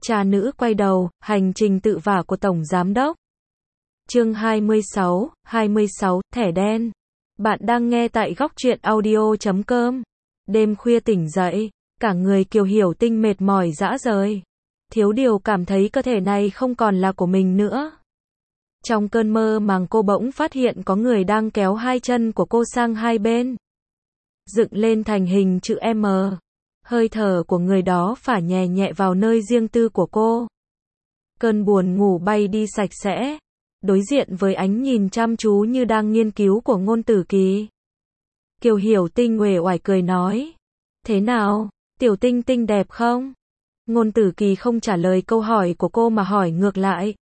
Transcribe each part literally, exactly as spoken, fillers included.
Cha nữ quay đầu, hành trình tự vả của Tổng Giám đốc. Chương hai mươi sáu, hai mươi sáu, thẻ đen. Bạn đang nghe tại góc truyện audio chấm com. Đêm khuya tỉnh dậy, cả người Kiều Hiểu Tinh mệt mỏi rã rời. Thiếu điều cảm thấy cơ thể này không còn là của mình nữa. Trong cơn mơ màng cô bỗng phát hiện có người đang kéo hai chân của cô sang hai bên, dựng lên thành hình chữ M. Hơi thở của người đó phả nhẹ nhẹ vào nơi riêng tư của cô. Cơn buồn ngủ bay đi sạch sẽ, đối diện với ánh nhìn chăm chú như đang nghiên cứu của Ngôn Tử Kỳ. Kiều Hiểu Tinh uể oải cười nói, thế nào, Tiểu Tinh Tinh đẹp không? Ngôn Tử Kỳ không trả lời câu hỏi của cô mà hỏi ngược lại.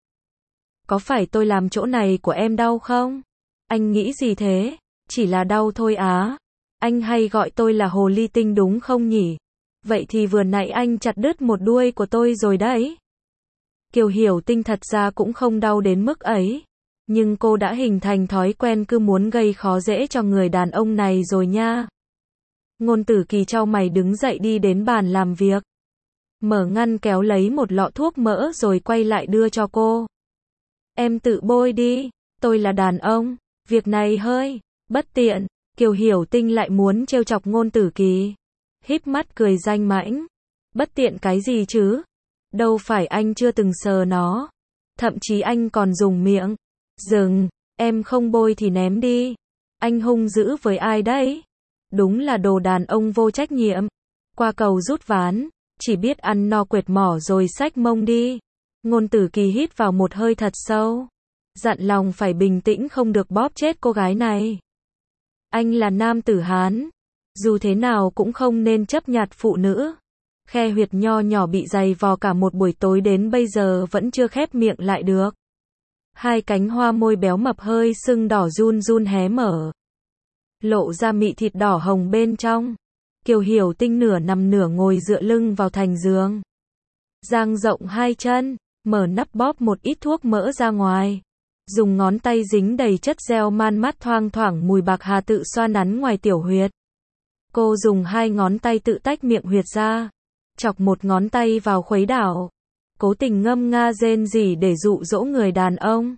Có phải tôi làm chỗ này của em đau không? Anh nghĩ gì thế? Chỉ là đau thôi á. Anh hay gọi tôi là hồ ly tinh đúng không nhỉ? Vậy thì vừa nãy anh chặt đứt một đuôi của tôi rồi đấy. Kiều Hiểu Tinh thật ra cũng không đau đến mức ấy. Nhưng cô đã hình thành thói quen cứ muốn gây khó dễ cho người đàn ông này rồi nha. Ngôn Tử Kỳ chau mày đứng dậy đi đến bàn làm việc. Mở ngăn kéo lấy một lọ thuốc mỡ rồi quay lại đưa cho cô. Em tự bôi đi, tôi là đàn ông, việc này hơi bất tiện. Kiều Hiểu Tinh lại muốn trêu chọc Ngôn Tử Kỳ. Híp mắt cười danh mãnh. Bất tiện cái gì chứ? Đâu phải anh chưa từng sờ nó. Thậm chí anh còn dùng miệng. Dừng, em không bôi thì ném đi. Anh hung dữ với ai đấy? Đúng là đồ đàn ông vô trách nhiệm. Qua cầu rút ván, chỉ biết ăn no quệt mỏ rồi xách mông đi. Ngôn Tử Kỳ hít vào một hơi thật sâu. Dặn lòng phải bình tĩnh không được bóp chết cô gái này. Anh là nam tử Hán. Dù thế nào cũng không nên chấp nhặt phụ nữ. Khe huyệt nho nhỏ bị giày vò cả một buổi tối đến bây giờ vẫn chưa khép miệng lại được. Hai cánh hoa môi béo mập hơi sưng đỏ run run hé mở. Lộ ra mị thịt đỏ hồng bên trong. Kiều Hiểu Tinh nửa nằm nửa ngồi dựa lưng vào thành giường. Dang rộng hai chân, mở nắp bóp một ít thuốc mỡ ra ngoài. Dùng ngón tay dính đầy chất gel man mát thoang thoảng mùi bạc hà tự xoa nắn ngoài tiểu huyệt. Cô dùng hai ngón tay tự tách miệng huyệt ra. Chọc một ngón tay vào khuấy đảo. Cố tình ngâm nga rên rỉ để dụ dỗ người đàn ông.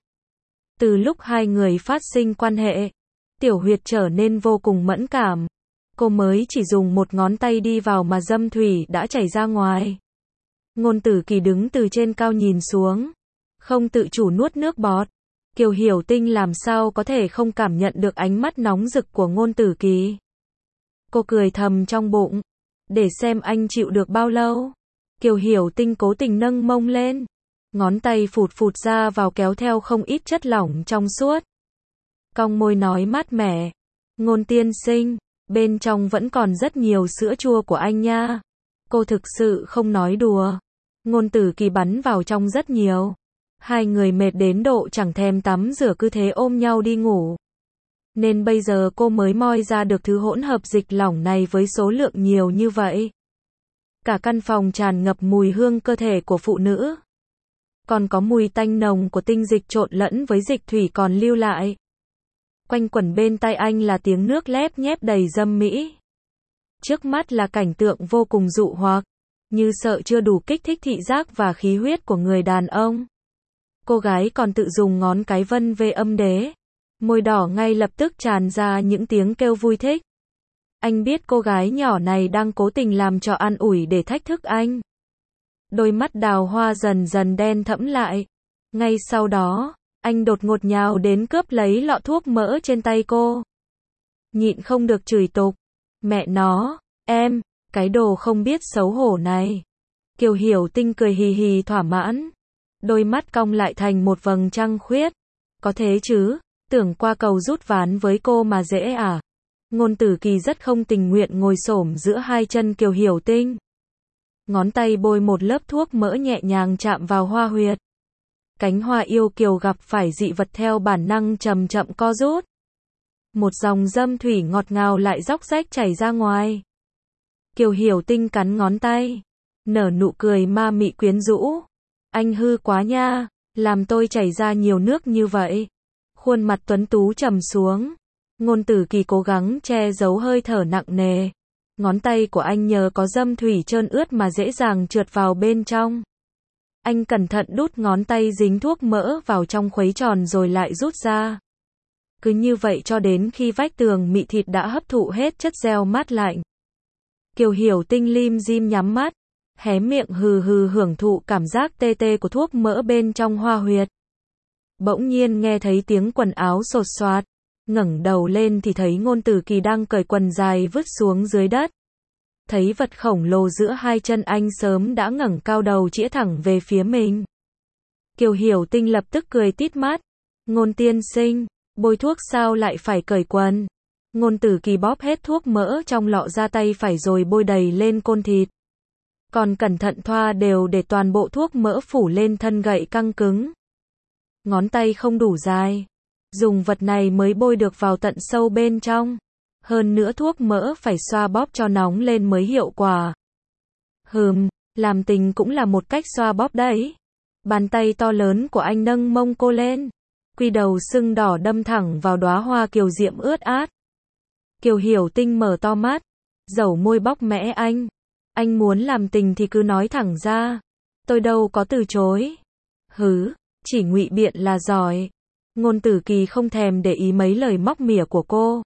Từ lúc hai người phát sinh quan hệ, tiểu huyệt trở nên vô cùng mẫn cảm. Cô mới chỉ dùng một ngón tay đi vào mà dâm thủy đã chảy ra ngoài. Ngôn Tử Kỳ đứng từ trên cao nhìn xuống. Không tự chủ nuốt nước bọt. Kiều Hiểu Tinh làm sao có thể không cảm nhận được ánh mắt nóng rực của Ngôn Tử Kỳ. Cô cười thầm trong bụng. Để xem anh chịu được bao lâu. Kiều Hiểu Tinh cố tình nâng mông lên. Ngón tay phụt phụt ra vào kéo theo không ít chất lỏng trong suốt. Cong môi nói mát mẻ. Ngôn tiên sinh, bên trong vẫn còn rất nhiều sữa chua của anh nha. Cô thực sự không nói đùa. Ngôn Tử Kỳ bắn vào trong rất nhiều. Hai người mệt đến độ chẳng thèm tắm rửa cứ thế ôm nhau đi ngủ. Nên bây giờ cô mới moi ra được thứ hỗn hợp dịch lỏng này với số lượng nhiều như vậy. Cả căn phòng tràn ngập mùi hương cơ thể của phụ nữ. Còn có mùi tanh nồng của tinh dịch trộn lẫn với dịch thủy còn lưu lại. Quanh quẩn bên tai anh là tiếng nước lép nhép đầy dâm mỹ. Trước mắt là cảnh tượng vô cùng dụ hoặc, như sợ chưa đủ kích thích thị giác và khí huyết của người đàn ông. Cô gái còn tự dùng ngón cái vân về âm đế. Môi đỏ ngay lập tức tràn ra những tiếng kêu vui thích. Anh biết cô gái nhỏ này đang cố tình làm trò an ủi để thách thức anh. Đôi mắt đào hoa dần dần đen thẫm lại. Ngay sau đó, anh đột ngột nhào đến cướp lấy lọ thuốc mỡ trên tay cô. Nhịn không được chửi tục. Mẹ nó, em, cái đồ không biết xấu hổ này. Kiều Hiểu Tinh cười hì hì thỏa mãn. Đôi mắt cong lại thành một vầng trăng khuyết. Có thế chứ, tưởng qua cầu rút ván với cô mà dễ à? Ngôn Tử Kỳ rất không tình nguyện ngồi xổm giữa hai chân Kiều Hiểu Tinh. Ngón tay bôi một lớp thuốc mỡ nhẹ nhàng chạm vào hoa huyệt. Cánh hoa yêu kiều gặp phải dị vật theo bản năng chậm chậm co rút. Một dòng dâm thủy ngọt ngào lại róc rách chảy ra ngoài. Kiều Hiểu Tinh cắn ngón tay, nở nụ cười ma mị quyến rũ. Anh hư quá nha, làm tôi chảy ra nhiều nước như vậy. Khuôn mặt tuấn tú trầm xuống. Ngôn Tử Kỳ cố gắng che giấu hơi thở nặng nề. Ngón tay của anh nhờ có dâm thủy trơn ướt mà dễ dàng trượt vào bên trong. Anh cẩn thận đút ngón tay dính thuốc mỡ vào trong khuấy tròn rồi lại rút ra. Cứ như vậy cho đến khi vách tường mị thịt đã hấp thụ hết chất gel mát lạnh. Kiều Hiểu Tinh lim dim nhắm mắt, hé miệng hừ hừ hưởng thụ cảm giác tê tê của thuốc mỡ bên trong hoa huyệt. Bỗng nhiên nghe thấy tiếng quần áo xột xoạt, ngẩng đầu lên thì thấy Ngôn Tử Kỳ đang cởi quần dài vứt xuống dưới đất. Thấy vật khổng lồ giữa hai chân anh sớm đã ngẩng cao đầu chĩa thẳng về phía mình. Kiều Hiểu Tinh lập tức cười tít mắt. Ngôn tiên sinh, bôi thuốc sao lại phải cởi quần? Ngôn Tử Kỳ bóp hết thuốc mỡ trong lọ ra tay phải rồi bôi đầy lên côn thịt. Còn cẩn thận thoa đều để toàn bộ thuốc mỡ phủ lên thân gậy căng cứng. Ngón tay không đủ dài, dùng vật này mới bôi được vào tận sâu bên trong. Hơn nữa thuốc mỡ phải xoa bóp cho nóng lên mới hiệu quả. Hừm, làm tình cũng là một cách xoa bóp đấy. Bàn tay to lớn của anh nâng mông cô lên. Quy đầu sưng đỏ đâm thẳng vào đóa hoa kiều diễm ướt át. Kiều Hiểu Tinh mở to mắt, dẩu môi bóc mẽ anh. Anh muốn làm tình thì cứ nói thẳng ra. Tôi đâu có từ chối. Hứ, chỉ ngụy biện là giỏi. Ngôn Tử Kỳ không thèm để ý mấy lời móc mỉa của cô.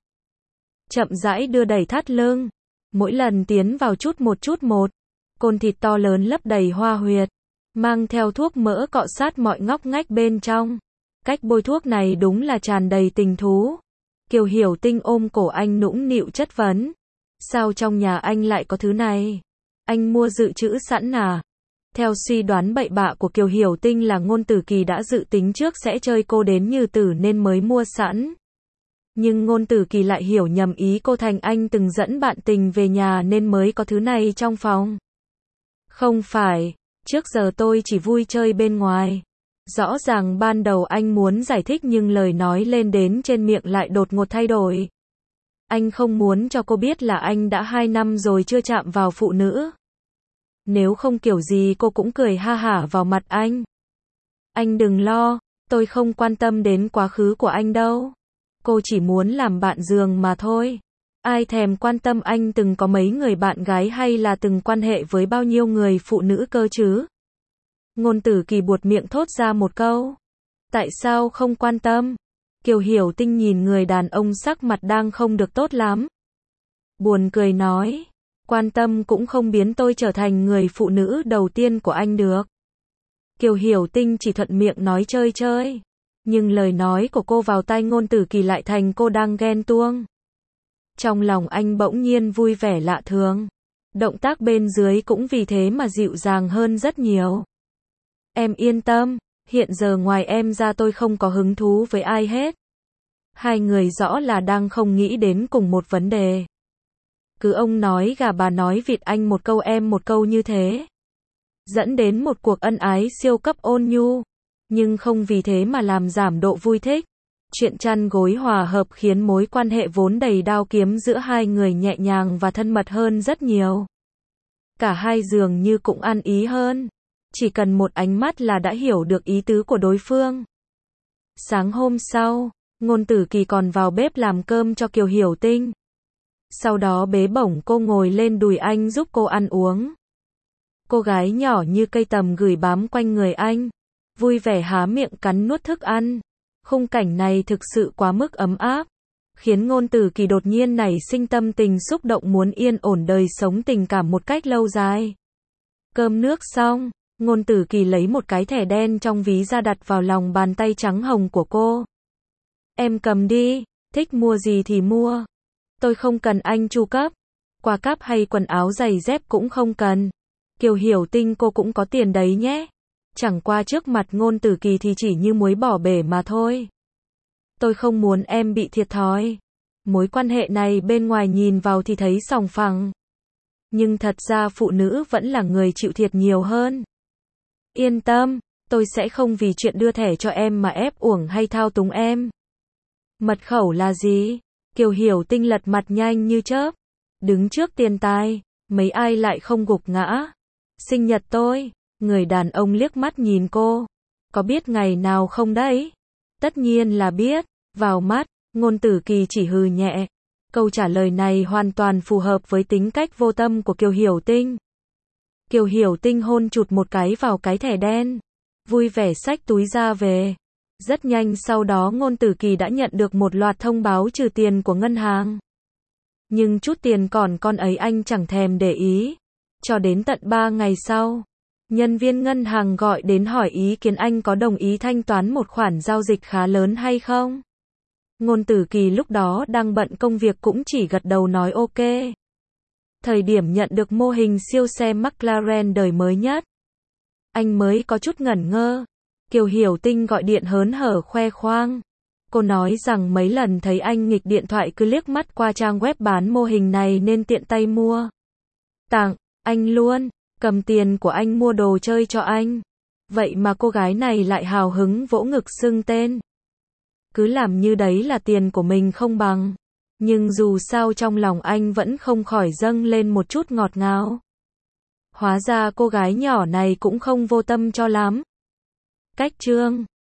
Chậm rãi đưa đẩy thắt lưng. Mỗi lần tiến vào chút một chút một. Côn thịt to lớn lấp đầy hoa huyệt. Mang theo thuốc mỡ cọ sát mọi ngóc ngách bên trong. Cách bôi thuốc này đúng là tràn đầy tình thú. Kiều Hiểu Tinh ôm cổ anh nũng nịu chất vấn. Sao trong nhà anh lại có thứ này? Anh mua dự trữ sẵn à? Theo suy đoán bậy bạ của Kiều Hiểu Tinh là Ngôn Tử Kỳ đã dự tính trước sẽ chơi cô đến như tử nên mới mua sẵn. Nhưng Ngôn Tử Kỳ lại hiểu nhầm ý cô thành anh từng dẫn bạn tình về nhà nên mới có thứ này trong phòng. Không phải, trước giờ tôi chỉ vui chơi bên ngoài. Rõ ràng ban đầu anh muốn giải thích nhưng lời nói lên đến trên miệng lại đột ngột thay đổi. Anh không muốn cho cô biết là anh đã hai năm rồi chưa chạm vào phụ nữ. Nếu không kiểu gì cô cũng cười ha hả vào mặt anh. Anh đừng lo, tôi không quan tâm đến quá khứ của anh đâu. Cô chỉ muốn làm bạn giường mà thôi. Ai thèm quan tâm anh từng có mấy người bạn gái hay là từng quan hệ với bao nhiêu người phụ nữ cơ chứ? Ngôn Tử Kỳ buột miệng thốt ra một câu. Tại sao không quan tâm? Kiều Hiểu Tinh nhìn người đàn ông sắc mặt đang không được tốt lắm. Buồn cười nói. Quan tâm cũng không biến tôi trở thành người phụ nữ đầu tiên của anh được. Kiều Hiểu Tinh chỉ thuận miệng nói chơi chơi. Nhưng lời nói của cô vào tai Ngôn Tử Kỳ lại thành cô đang ghen tuông. Trong lòng anh bỗng nhiên vui vẻ lạ thường. Động tác bên dưới cũng vì thế mà dịu dàng hơn rất nhiều. Em yên tâm, hiện giờ ngoài em ra tôi không có hứng thú với ai hết. Hai người rõ là đang không nghĩ đến cùng một vấn đề. Cứ ông nói gà bà nói vịt anh một câu em một câu như thế. Dẫn đến một cuộc ân ái siêu cấp ôn nhu. Nhưng không vì thế mà làm giảm độ vui thích. Chuyện chăn gối hòa hợp khiến mối quan hệ vốn đầy đao kiếm giữa hai người nhẹ nhàng và thân mật hơn rất nhiều. Cả hai dường như cũng ăn ý hơn. Chỉ cần một ánh mắt là đã hiểu được ý tứ của đối phương. Sáng hôm sau, Ngôn Tử Kỳ còn vào bếp làm cơm cho Kiều Hiểu Tinh. Sau đó bế bổng cô ngồi lên đùi anh giúp cô ăn uống. Cô gái nhỏ như cây tầm gửi bám quanh người anh. Vui vẻ há miệng cắn nuốt thức ăn. Khung cảnh này thực sự quá mức ấm áp. Khiến Ngôn Tử Kỳ đột nhiên nảy sinh tâm tình xúc động muốn yên ổn đời sống tình cảm một cách lâu dài. Cơm nước xong, Ngôn Tử Kỳ lấy một cái thẻ đen trong ví ra đặt vào lòng bàn tay trắng hồng của cô. Em cầm đi, thích mua gì thì mua. Tôi không cần anh chu cấp. Quà cáp hay quần áo giày dép cũng không cần. Kiều Hiểu Tinh cô cũng có tiền đấy nhé. Chẳng qua trước mặt Ngôn Tử Kỳ thì chỉ như muối bỏ bể mà thôi. Tôi không muốn em bị thiệt thòi. Mối quan hệ này bên ngoài nhìn vào thì thấy sòng phẳng. Nhưng thật ra phụ nữ vẫn là người chịu thiệt nhiều hơn. Yên tâm, tôi sẽ không vì chuyện đưa thẻ cho em mà ép uổng hay thao túng em. Mật khẩu là gì? Kiều Hiểu Tinh lật mặt nhanh như chớp. Đứng trước tiền tài, mấy ai lại không gục ngã. Sinh nhật tôi, người đàn ông liếc mắt nhìn cô. Có biết ngày nào không đấy? Tất nhiên là biết. Vào mắt, Ngôn Tử Kỳ chỉ hừ nhẹ. Câu trả lời này hoàn toàn phù hợp với tính cách vô tâm của Kiều Hiểu Tinh. Kiều Hiểu Tinh hôn chụt một cái vào cái thẻ đen. Vui vẻ xách túi ra về. Rất nhanh sau đó Ngôn Tử Kỳ đã nhận được một loạt thông báo trừ tiền của ngân hàng. Nhưng chút tiền còn con ấy anh chẳng thèm để ý. Cho đến tận ba ngày sau, nhân viên ngân hàng gọi đến hỏi ý kiến anh có đồng ý thanh toán một khoản giao dịch khá lớn hay không. Ngôn Tử Kỳ lúc đó đang bận công việc cũng chỉ gật đầu nói ok. Thời điểm nhận được mô hình siêu xe McLaren đời mới nhất, anh mới có chút ngẩn ngơ. Kiều Hiểu Tinh gọi điện hớn hở khoe khoang. Cô nói rằng mấy lần thấy anh nghịch điện thoại cứ liếc mắt qua trang web bán mô hình này nên tiện tay mua. Tặng, anh luôn, cầm tiền của anh mua đồ chơi cho anh. Vậy mà cô gái này lại hào hứng vỗ ngực xưng tên. Cứ làm như đấy là tiền của mình không bằng. Nhưng dù sao trong lòng anh vẫn không khỏi dâng lên một chút ngọt ngào. Hóa ra cô gái nhỏ này cũng không vô tâm cho lắm. Cách chương